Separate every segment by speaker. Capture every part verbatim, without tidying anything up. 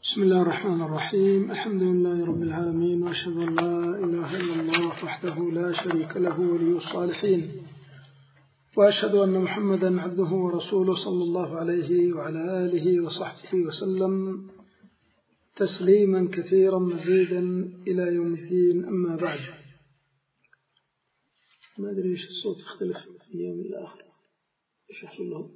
Speaker 1: بسم الله الرحمن الرحيم. الحمد لله رب العالمين، وأشهد أن لا إله إلا الله وحده لا شريك له ولي الصالحين، وأشهد أن محمدا عبده ورسوله صلى الله عليه وعلى آله وصحبه وسلم تسليما كثيرا مزيدا إلى يوم الدين. أما بعد، ما أدري إيش الصوت يختلف في يوم الآخر، إيش يحصل له؟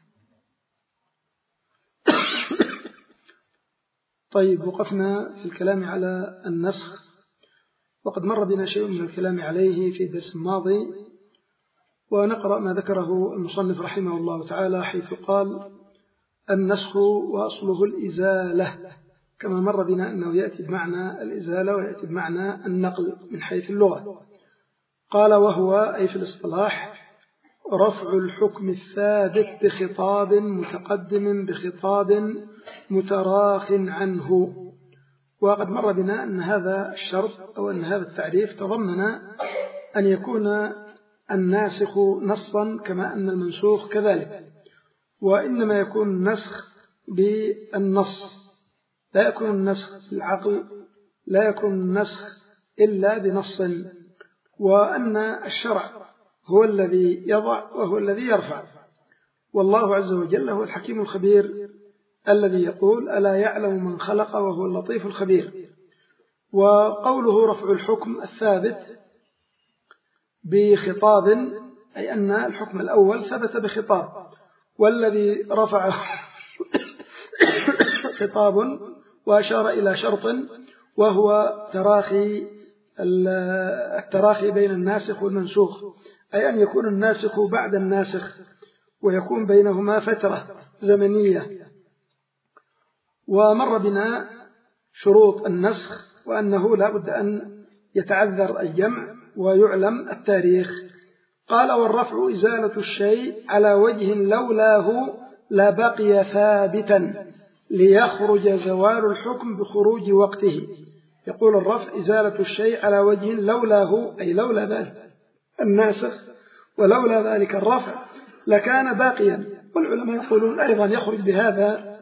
Speaker 1: طيب، وقفنا في الكلام على النسخ، وقد مر بنا شيء من الكلام عليه في الدرس الماضي، ونقرأ ما ذكره المصنف رحمه الله تعالى حيث قال: النسخ وأصله الإزالة، كما مر بنا أنه يأتي بمعنى الإزالة ويأتي بمعنى النقل من حيث اللغة. قال: وهو أي في الاصطلاح رفع الحكم الثابت بخطاب متقدم بخطاب متراخ عنه. وقد مر بنا أن هذا الشرط أو أن هذا التعريف تضمن أن يكون الناسخ نصا كما أن المنسوخ كذلك، وإنما يكون النسخ بالنص، لا يكون النسخ بالعقل، لا يكون النسخ إلا بنص، وأن الشرع هو الذي يضع وهو الذي يرفع، والله عز وجل هو الحكيم الخبير الذي يقول: ألا يعلم من خلق وهو اللطيف الخبير. وقوله رفع الحكم الثابت بخطاب أي أن الحكم الأول ثبت بخطاب، والذي رفعه خطاب وأشار إلى شرط وهو تراخي التراخي بين الناسخ والمنسوخ، أي أن يكون الناسخ بعد الناسخ ويكون بينهما فترة زمنية. ومر بنا شروط النسخ وأنه لا بد أن يتعذر الجمع ويعلم التاريخ. قال: والرفع إزالة الشيء على وجه لولاه لا بقي ثابتا ليخرج زوال الحكم بخروج وقته. يقول: الرفع إزالة الشيء على وجه لولاه أي لولا ذلك الناسخ ولولا ذلك الرفع لكان باقيا. والعلماء يقولون أيضا يخرج بهذا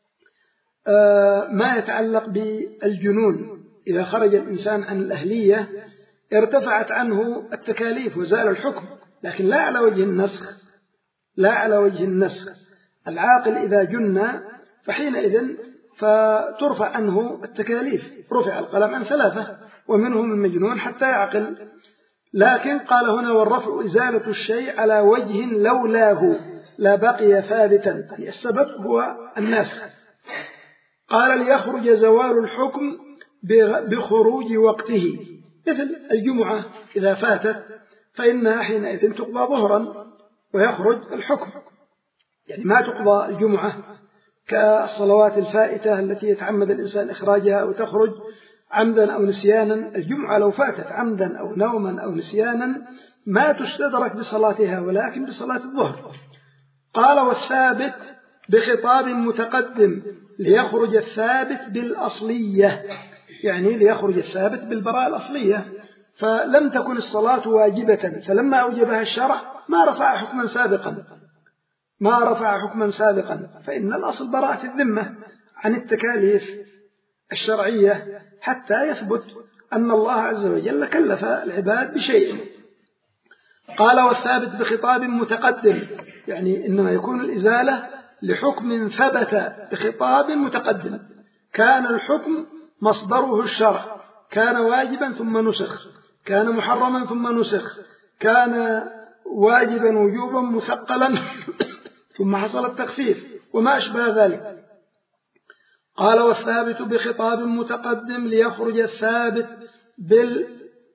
Speaker 1: ما يتعلق بالجنون، إذا خرج الإنسان عن الأهلية ارتفعت عنه التكاليف وزال الحكم، لكن لا على وجه النسخ، لا على وجه النسخ. العاقل إذا جن فحينئذ فترفع عنه التكاليف، رفع القلم عن ثلاثة ومنهم المجنون حتى يعقل. لكن قال هنا: والرفع إزالة الشيء على وجه لولاه لا بقي ثابتا، يعني السبب هو الناسخ. قال: ليخرج زوال الحكم بخروج وقته، مثل الجمعة إذا فاتت فإنها حينئذ تقضى ظهرا ويخرج الحكم، يعني ما تقضى الجمعة كالصلوات الفائتة التي يتعمد الإنسان إخراجها أو تخرج عمدا أو نسيانا. الجمعة لو فاتت عمدا أو نوما أو نسيانا ما تستدرك بصلاتها ولكن بصلاة الظهر. قال: والثابت بخطاب متقدم ليخرج الثابت بالأصلية، يعني ليخرج الثابت بالبراءة الأصلية، فلم تكن الصلاة واجبة فلما أوجبها الشرع ما رفع حكما سابقا ما رفع حكما سابقا فإن الأصل براءة الذمة عن التكاليف الشرعية حتى يثبت أن الله عز وجل كلف العباد بشيء. قال: والثابت بخطاب متقدم، يعني إنما يكون الإزالة لحكم ثبت بخطاب متقدم، كان الحكم مصدره الشرع، كان واجبا ثم نسخ، كان محرما ثم نسخ، كان واجبا وجوبا مثقلا ثم حصل التخفيف وما أشبه ذلك. قال: والثابت بخطاب متقدم ليخرج الثابت بال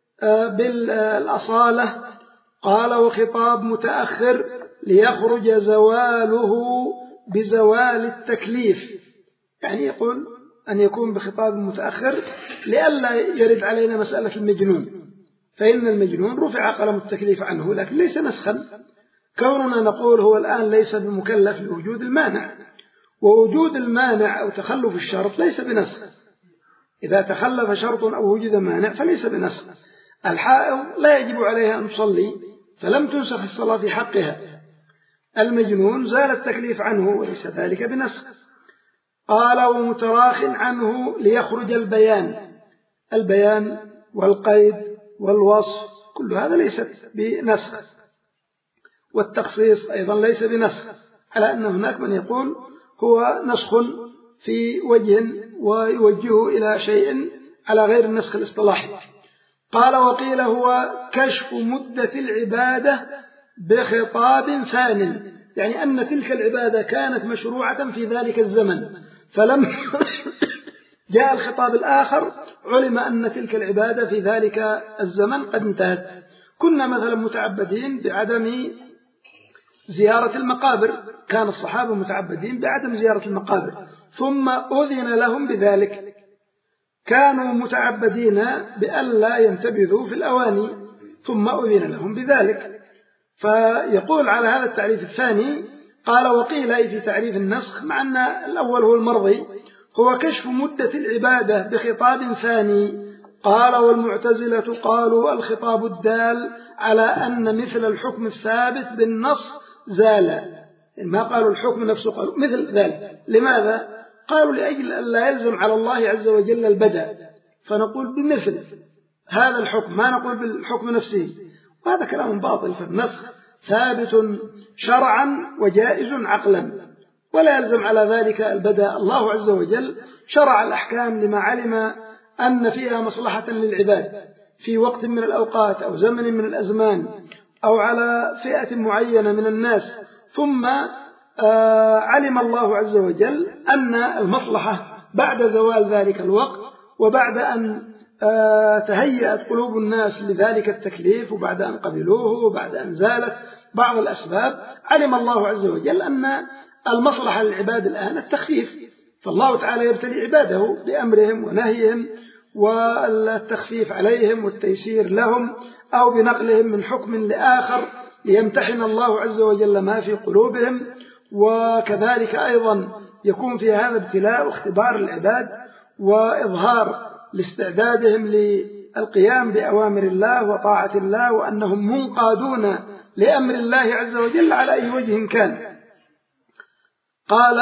Speaker 1: بالأصالة. قال: وخطاب متأخر ليخرج زواله بزوال التكليف، يعني يقول أن يكون بخطاب متأخر لئلا يرد علينا مسألة المجنون، فإن المجنون رفع قلم التكليف عنه لكن ليس نسخا. كوننا نقول هو الآن ليس بمكلف لوجود المانع، ووجود المانع أو تخلف الشرط ليس بنسخ. إذا تخلف شرط أو وجد مانع فليس بنسخ. الحائض لا يجب عليها أن تصلي فلم تنسخ الصلاة في حقها. المجنون زال التكليف عنه وليس ذلك بنسخ. قال ومتراخ عنه ليخرج البيان. البيان والقيد والوصف كل هذا ليست بنسخ، والتخصيص أيضا ليس بنسخ، على أن هناك من يقول هو نسخ في وجه ويوجهه إلى شيء على غير النسخ الاصطلاحي. قال وقيل هو كشف مدة العبادة بخطاب ثان، يعني أن تلك العبادة كانت مشروعة في ذلك الزمن، فلم جاء الخطاب الآخر علم أن تلك العبادة في ذلك الزمن قد انتهت. كنا مثلا متعبدين بعدم زيارة المقابر، كان الصحابة متعبدين بعدم زيارة المقابر، ثم أذن لهم بذلك. كانوا متعبدين بألا ينتبذوا في الأواني، ثم أذن لهم بذلك. فيقول على هذا التعريف الثاني قال وقيل في تعريف النسخ، مع أن الأول هو المرضي، هو كشف مدة العبادة بخطاب ثاني. قال والمعتزلة قالوا الخطاب الدال على أن مثل الحكم الثابت بالنص زال، ما قالوا الحكم نفسه، قالوا مثل ذلك. لماذا؟ قالوا لأجل أن لا يلزم على الله عز وجل البدء، فنقول بمثل هذا الحكم، ما نقول بالحكم نفسه، وهذا كلام باطل. فالنسخ ثابت شرعا وجائز عقلا، ولا يلزم على ذلك البدء. الله عز وجل شرع الأحكام لما علم أن فيها مصلحة للعباد في وقت من الأوقات أو زمن من الأزمان أو على فئة معينة من الناس، ثم آه علم الله عز وجل أن المصلحة بعد زوال ذلك الوقت، وبعد أن آه تهيأت قلوب الناس لذلك التكليف، وبعد أن قبلوه، وبعد أن زالت بعض الأسباب، علم الله عز وجل أن المصلحة للعباد الآن التخفيف، فالله تعالى يبتلي عباده بأمرهم ونهيهم والتخفيف عليهم والتيسير لهم، أو بنقلهم من حكم لآخر ليمتحن الله عز وجل ما في قلوبهم. وكذلك أيضا يكون في هذا ابتلاء واختبار العباد وإظهار لاستعدادهم للقيام بأوامر الله وطاعة الله، وأنهم منقادون لأمر الله عز وجل على أي وجه كان. قال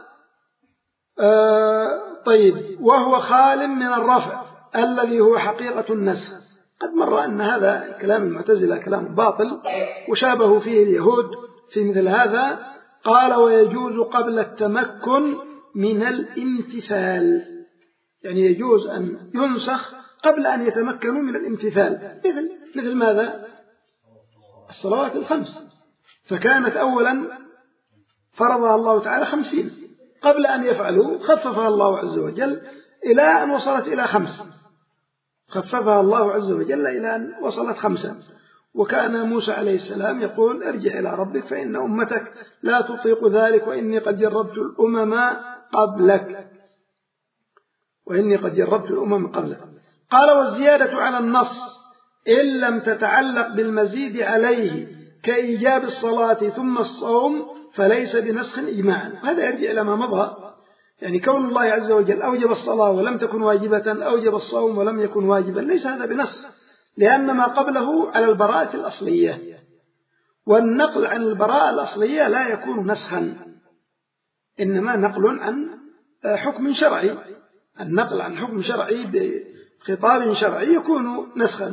Speaker 1: آه طيب وهو خال من الرفع الذي هو حقيقة النسخ. قد مر أن هذا كلام المعتزلة كلام باطل وشابه فيه اليهود في مثل هذا. قال ويجوز قبل التمكن من الامتثال، يعني يجوز أن ينسخ قبل أن يتمكنوا من الامتثال، مثل, مثل ماذا؟ الصلوات الخمس، فكانت أولا فرضها الله تعالى خمسين، قبل أن يفعلوا خففها الله عز وجل إلى أن وصلت إلى خمس، خففها الله عز وجل إلى أن وصلت خمسة. وكان موسى عليه السلام يقول ارجع إلى ربك فإن أمتك لا تطيق ذلك وإني قد جربت الأمم قبلك وإني قد جربت الأمم قبلك. قال والزيادة على النص إن لم تتعلق بالمزيد عليه كإيجاب الصلاة ثم الصوم فليس بنسخ إجماعا. هذا يرجع إلى ما مضى، يعني كون الله عز وجل أوجب الصلاة ولم تكن واجبة، أوجب الصوم ولم يكن واجبا، ليس هذا بنسخ، لأن ما قبله على البراءة الأصلية، والنقل عن البراءة الأصلية لا يكون نسخا، إنما نقل عن حكم شرعي. النقل عن حكم شرعي بخطاب شرعي يكون نسخا.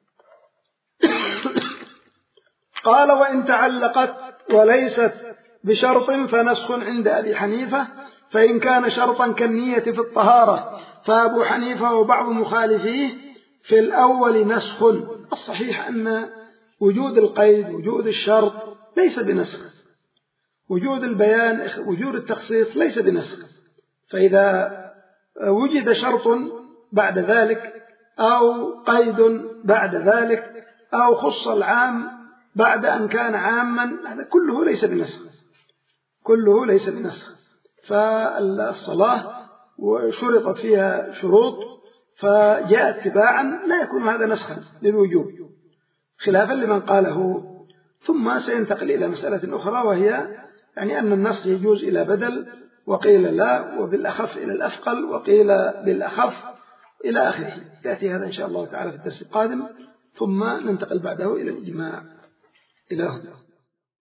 Speaker 1: قال وإن تعلقت وليست بشرط فنسخ عند أبي حنيفة، فإن كان شرطا كالنية في الطهارة فأبو حنيفة وبعض مخالفيه في الأول نسخ. الصحيح أن وجود القيد وجود الشرط ليس بنسخ، وجود البيان وجود التخصيص ليس بنسخ. فإذا وجد شرط بعد ذلك أو قيد بعد ذلك أو خص العام بعد أن كان عاما، هذا كله ليس بنسخ، كله ليس بنسخ. فالصلاة وشرطت فيها شروط فجاء اتباعا لا يكون هذا نسخا للوجوب، خلافا لمن قاله. ثم سينتقل إلى مسألة أخرى، وهي يعني أن النسخ يجوز إلى بدل، وقيل لا، وبالأخف إلى الأثقل، وقيل بالأخف إلى آخره. يأتي هذا إن شاء الله تعالى في الدرس القادم، ثم ننتقل بعده إلى الإجماع. إلى هنا.